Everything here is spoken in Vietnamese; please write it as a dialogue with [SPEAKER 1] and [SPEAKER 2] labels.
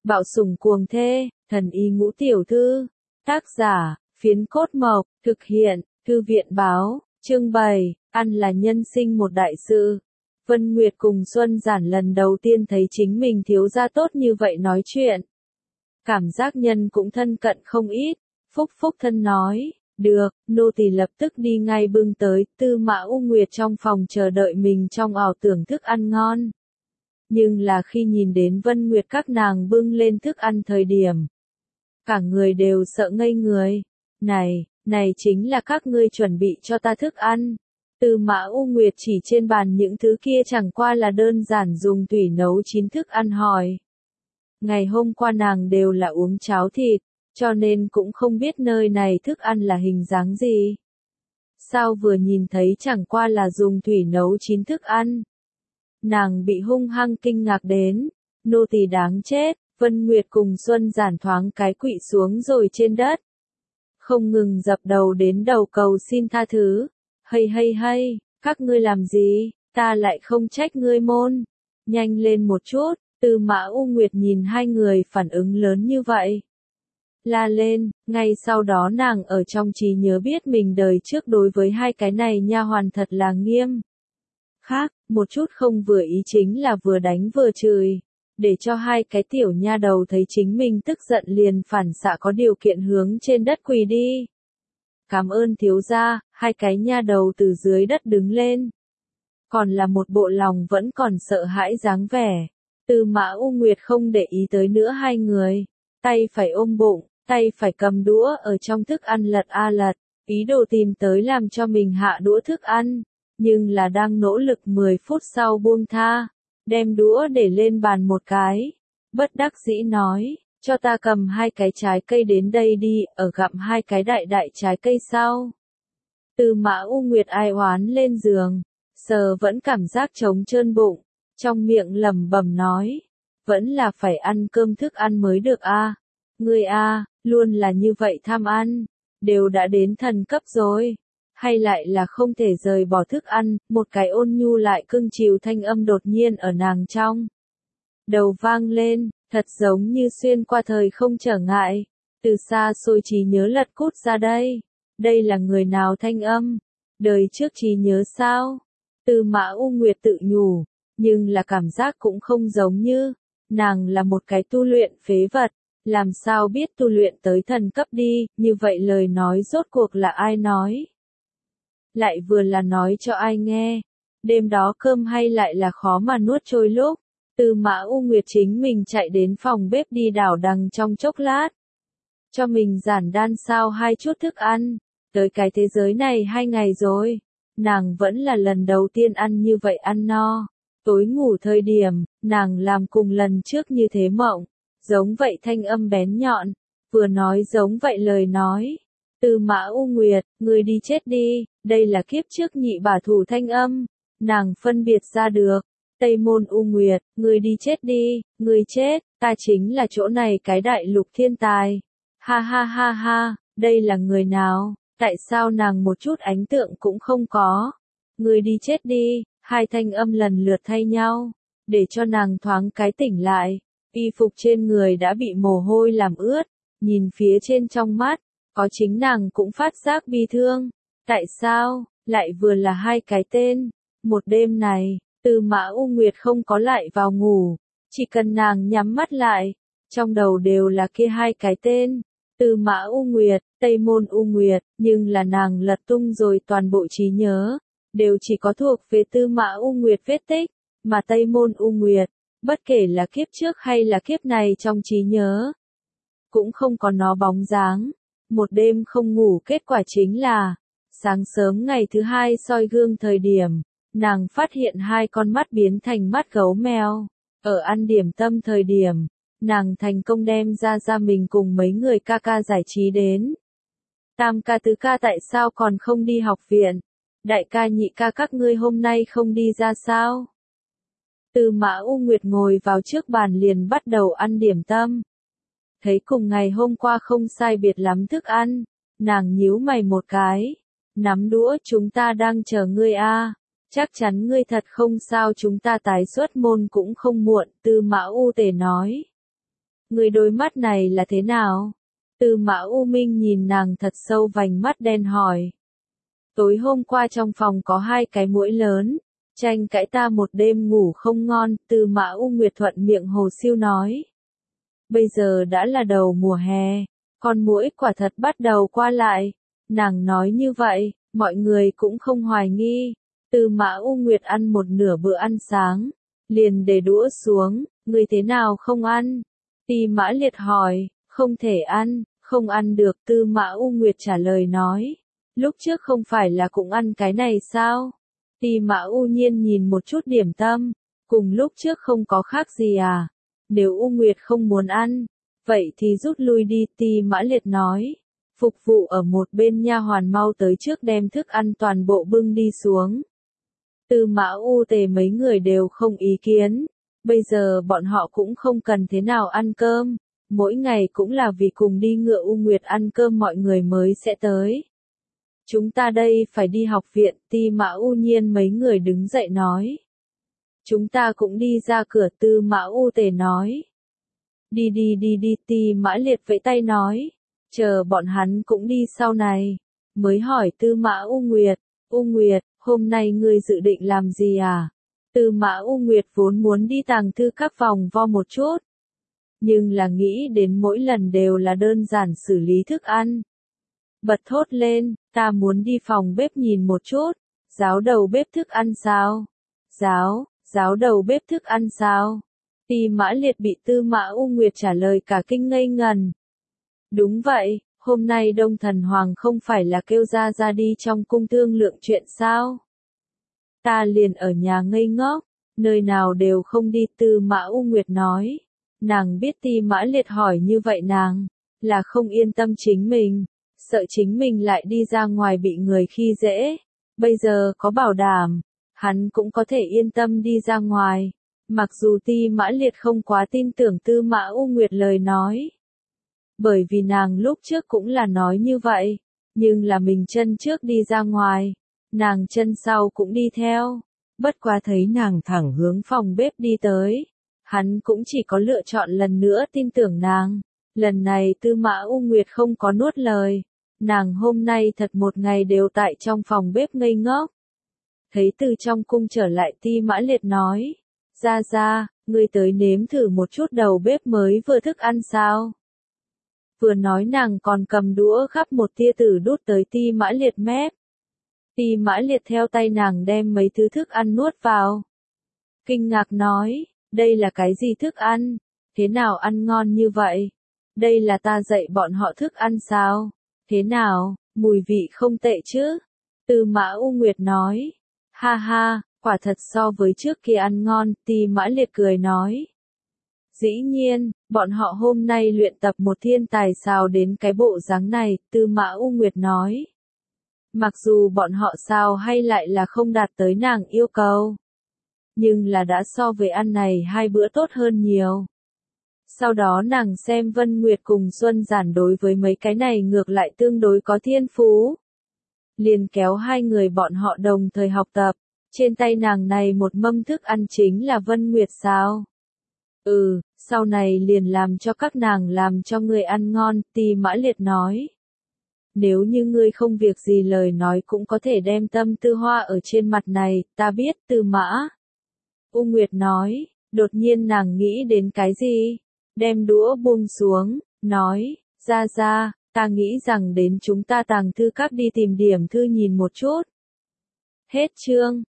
[SPEAKER 1] Bạo sủng cuồng thê, thần y ngũ tiểu thư. Tác giả, Phiến Cốt Mộc, thực hiện, Thư viện báo, chương 7, ăn là nhân sinh một đại sự. Vân Nguyệt cùng Xuân Giản lần đầu tiên thấy chính mình thiếu gia tốt như vậy nói chuyện. Cảm giác nhân cũng thân cận không ít, phúc phúc thân nói, được, nô tỳ lập tức đi ngay bưng tới, Tư Mã U Nguyệt trong phòng chờ đợi mình trong ảo tưởng thức ăn ngon. Nhưng là khi nhìn đến Vân Nguyệt các nàng bưng lên thức ăn thời điểm, cả người đều sợ ngây người. Này chính là các ngươi chuẩn bị cho ta thức ăn. Tư Mã U Nguyệt chỉ trên bàn những thứ kia chẳng qua là đơn giản dùng thủy nấu chín thức ăn hỏi. Ngày hôm qua nàng đều là uống cháo thịt, cho nên cũng không biết nơi này thức ăn là hình dáng gì. Sao vừa nhìn thấy chẳng qua là dùng thủy nấu chín thức ăn. Nàng bị hung hăng kinh ngạc đến, nô tỳ đáng chết. Vân Nguyệt cùng Xuân Giản thoáng cái quỵ xuống rồi trên đất. Không ngừng dập đầu đến đầu cầu xin tha thứ. Hay, các ngươi làm gì, ta lại không trách ngươi môn. Nhanh lên một chút, Tư Mã U Nguyệt nhìn hai người phản ứng lớn như vậy. La lên, ngay sau đó nàng ở trong trí nhớ biết mình đời trước đối với hai cái này nha hoàn thật là nghiêm. Khác, một chút không vừa ý chính là vừa đánh vừa chửi. Để cho hai cái tiểu nha đầu thấy chính mình tức giận liền phản xạ có điều kiện hướng trên đất quỳ đi. Cảm ơn thiếu gia, hai cái nha đầu từ dưới đất đứng lên. Còn là một bộ lòng vẫn còn sợ hãi dáng vẻ. Tư Mã U Nguyệt không để ý tới nữa hai người. Tay phải ôm bụng, tay phải cầm đũa ở trong thức ăn lật a lật, ý đồ tìm tới làm cho mình hạ đũa thức ăn. Nhưng là đang nỗ lực 10 phút sau buông tha. Đem đũa để lên bàn một cái. Bất đắc dĩ nói, cho ta cầm hai cái trái cây đến đây đi, ở gặm hai cái đại trái cây sau. Tư Mã U Nguyệt ai oán lên giường, sờ vẫn cảm giác trống trơn bụng, trong miệng lẩm bẩm nói, vẫn là phải ăn cơm thức ăn mới được a. Ngươi a, luôn là như vậy tham ăn, đều đã đến thần cấp rồi. Hay lại là không thể rời bỏ thức ăn, một cái ôn nhu lại cưng chiều thanh âm đột nhiên ở nàng trong đầu vang lên, thật giống như xuyên qua thời không trở ngại, từ xa xôi trí nhớ lật cút ra đây. Đây là người nào thanh âm? Đời trước trí nhớ sao? Tư Mã U Nguyệt tự nhủ, nhưng là cảm giác cũng không giống như, nàng là một cái tu luyện phế vật, làm sao biết tu luyện tới thần cấp đi, như vậy lời nói rốt cuộc là ai nói? Lại vừa là nói cho ai nghe, đêm đó cơm hay lại là khó mà nuốt trôi lúc, Tư Mã U Nguyệt chính mình chạy đến phòng bếp đi đảo đằng trong chốc lát. Cho mình giản đan sao hai chút thức ăn, tới cái thế giới này 2 ngày rồi, nàng vẫn là lần đầu tiên ăn như vậy ăn no. Tối ngủ thời điểm, nàng làm cùng lần trước như thế mộng, giống vậy thanh âm bén nhọn, vừa nói giống vậy lời nói. Tư Mã U Nguyệt, ngươi đi chết đi, đây là kiếp trước nhị bả thủ thanh âm, nàng phân biệt ra được. Tây Môn U Nguyệt, ngươi đi chết đi, ngươi chết, ta chính là chỗ này cái đại lục thiên tài. Ha, đây là người nào, tại sao nàng một chút ánh tượng cũng không có. Ngươi đi chết đi, hai thanh âm lần lượt thay nhau, để cho nàng thoáng cái tỉnh lại. Y phục trên người đã bị mồ hôi làm ướt, nhìn phía trên trong mắt. Có chính nàng cũng phát giác bi thương. Tại sao, lại vừa là hai cái tên? Một đêm này, Tư Mã U Nguyệt không có lại vào ngủ. Chỉ cần nàng nhắm mắt lại, trong đầu đều là kia hai cái tên. Tư Mã U Nguyệt, Tây Môn U Nguyệt, nhưng là nàng lật tung rồi toàn bộ trí nhớ. Đều chỉ có thuộc về Tư Mã U Nguyệt vết tích, mà Tây Môn U Nguyệt, bất kể là kiếp trước hay là kiếp này trong trí nhớ, cũng không có nó bóng dáng. Một đêm không ngủ kết quả chính là, sáng sớm ngày thứ hai soi gương thời điểm, nàng phát hiện hai con mắt biến thành mắt gấu mèo. Ở ăn điểm tâm thời điểm, nàng thành công đem ra mình cùng mấy người ca ca giải trí đến. Tam ca tứ ca tại sao còn không đi học viện? Đại ca nhị ca các ngươi hôm nay không đi ra sao? Tư Mã U Nguyệt ngồi vào trước bàn liền bắt đầu ăn điểm tâm. Thấy cùng ngày hôm qua không sai biệt lắm thức ăn, nàng nhíu mày một cái, nắm đũa chúng ta đang chờ ngươi a, chắc chắn ngươi thật không sao chúng ta tái xuất môn cũng không muộn, Tư Mã U Tề nói. Người đôi mắt này là thế nào? Tư Mã U Minh nhìn nàng thật sâu vành mắt đen hỏi. Tối hôm qua trong phòng có 2 cái muỗi lớn, tranh cãi ta một đêm ngủ không ngon, Tư Mã U Nguyệt thuận miệng hồ siêu nói. Bây giờ đã là đầu mùa hè, con muỗi quả thật bắt đầu qua lại. Nàng nói như vậy, mọi người cũng không hoài nghi. Tư Mã U Nguyệt ăn một nửa bữa ăn sáng, liền để đũa xuống, người thế nào không ăn? Ti Mã Liệt hỏi, không thể ăn, không ăn được, Tư Mã U Nguyệt trả lời nói. Lúc trước không phải là cũng ăn cái này sao? Ti Mã U Nhiên nhìn một chút điểm tâm, cùng lúc trước không có khác gì à? Nếu U Nguyệt không muốn ăn, vậy thì rút lui đi, Ti Mã Liệt nói. Phục vụ ở một bên nha hoàn mau tới trước đem thức ăn toàn bộ bưng đi xuống. Tư Mã U Tề mấy người đều không ý kiến, bây giờ bọn họ cũng không cần thế nào ăn cơm, mỗi ngày cũng là vì cùng đi ngựa U Nguyệt ăn cơm mọi người mới sẽ tới. Chúng ta đây phải đi học viện, Ti Mã U Nhiên mấy người đứng dậy nói. Chúng ta cũng đi ra cửa, Tư Mã U Tề nói. Đi, Ti Mã Liệt vẫy tay nói. Chờ bọn hắn cũng đi sau này. Mới hỏi Tư Mã U Nguyệt, hôm nay ngươi dự định làm gì à? Tư Mã U Nguyệt vốn muốn đi tàng thư các vòng vo một chút. Nhưng là nghĩ đến mỗi lần đều là đơn giản xử lý thức ăn. Bật thốt lên, ta muốn đi phòng bếp nhìn một chút. Giáo đầu bếp thức ăn sao? Giáo đầu bếp thức ăn sao? Ti Mã Liệt bị Tư Mã U Nguyệt trả lời cả kinh ngây ngần. Đúng vậy, hôm nay Đông Thần Hoàng không phải là kêu ra đi trong cung thương lượng chuyện sao? Ta liền ở nhà ngây ngốc, nơi nào đều không đi, Tư Mã U Nguyệt nói. Nàng biết Ti Mã Liệt hỏi như vậy nàng, là không yên tâm chính mình, sợ chính mình lại đi ra ngoài bị người khi dễ. Bây giờ có bảo đảm, hắn cũng có thể yên tâm đi ra ngoài. Mặc dù Ti Mã Liệt không quá tin tưởng Tư Mã U Nguyệt lời nói. Bởi vì nàng lúc trước cũng là nói như vậy, nhưng là mình chân trước đi ra ngoài, nàng chân sau cũng đi theo. Bất quá thấy nàng thẳng hướng phòng bếp đi tới, hắn cũng chỉ có lựa chọn lần nữa tin tưởng nàng. Lần này Tư Mã U Nguyệt không có nuốt lời, nàng hôm nay thật một ngày đều tại trong phòng bếp ngây ngốc. Thấy từ trong cung trở lại Ti Mã Liệt nói, ra, ngươi tới nếm thử một chút đầu bếp mới vừa thức ăn sao? Vừa nói nàng còn cầm đũa gắp một tia tử đút tới Ti Mã Liệt mép. Ti Mã Liệt theo tay nàng đem mấy thứ thức ăn nuốt vào. Kinh ngạc nói, đây là cái gì thức ăn? Thế nào ăn ngon như vậy? Đây là ta dạy bọn họ thức ăn sao? Thế nào, mùi vị không tệ chứ? Tư Mã U Nguyệt nói, ha, quả thật so với trước kia ăn ngon, Ti Mã Liệt cười nói. Dĩ nhiên, bọn họ hôm nay luyện tập một thiên tài sao đến cái bộ dáng này, Tư Mã U Nguyệt nói. Mặc dù bọn họ sao hay lại là không đạt tới nàng yêu cầu, nhưng là đã so với ăn này 2 bữa tốt hơn nhiều. Sau đó nàng xem Vân Nguyệt cùng Xuân Giản đối với mấy cái này ngược lại tương đối có thiên phú. Liền kéo 2 người bọn họ đồng thời học tập, trên tay nàng này một mâm thức ăn chính là Vân Nguyệt sao? Sau này liền làm cho các nàng làm cho người ăn ngon, Ti Mã Liệt nói. Nếu như ngươi không việc gì lời nói cũng có thể đem tâm tư hoa ở trên mặt này, ta biết, Tư Mã. U Nguyệt nói, đột nhiên nàng nghĩ đến cái gì? Đem đũa buông xuống, nói, ra, ta nghĩ rằng đến chúng ta tàng thư các đi tìm điểm thư nhìn một chút. Hết chương.